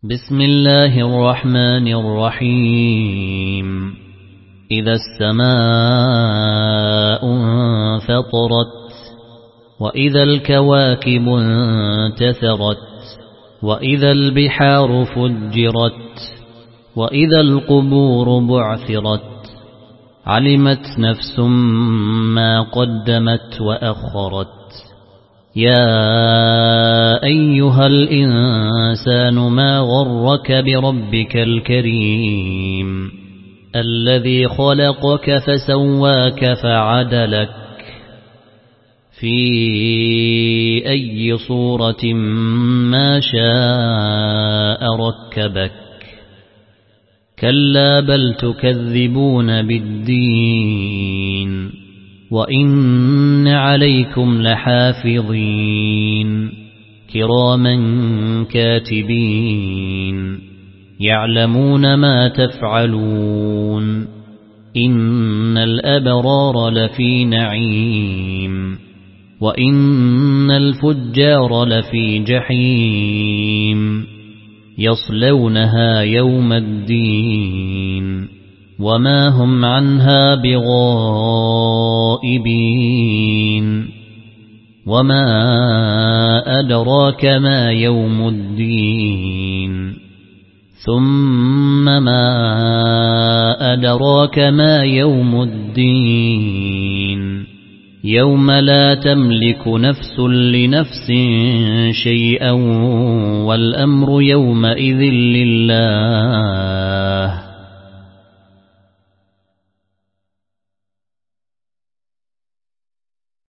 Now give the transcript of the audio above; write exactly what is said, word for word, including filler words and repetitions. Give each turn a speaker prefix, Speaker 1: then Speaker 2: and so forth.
Speaker 1: بسم الله الرحمن الرحيم إذا السماء انفطرت وإذا الكواكب انتثرت وإذا البحار فجرت وإذا القبور بعثرت علمت نفس ما قدمت وأخرت يا أيها الإنسان ما غرك بربك الكريم الذي خلقك فسواك فعدلك في أي صورة ما شاء ركبك كلا بل تكذبون بالدين وإن عليكم لحافظين كراما كاتبين يعلمون ما تفعلون إن الأبرار لفي نعيم وإن الفجار لفي جحيم يصلونها يوم الدين وما هم عنها بغائبين وما أدراك ما يوم الدين ثم ما أدراك ما يوم الدين يوم لا تملك نفس لنفس شيئا والأمر يومئذ لله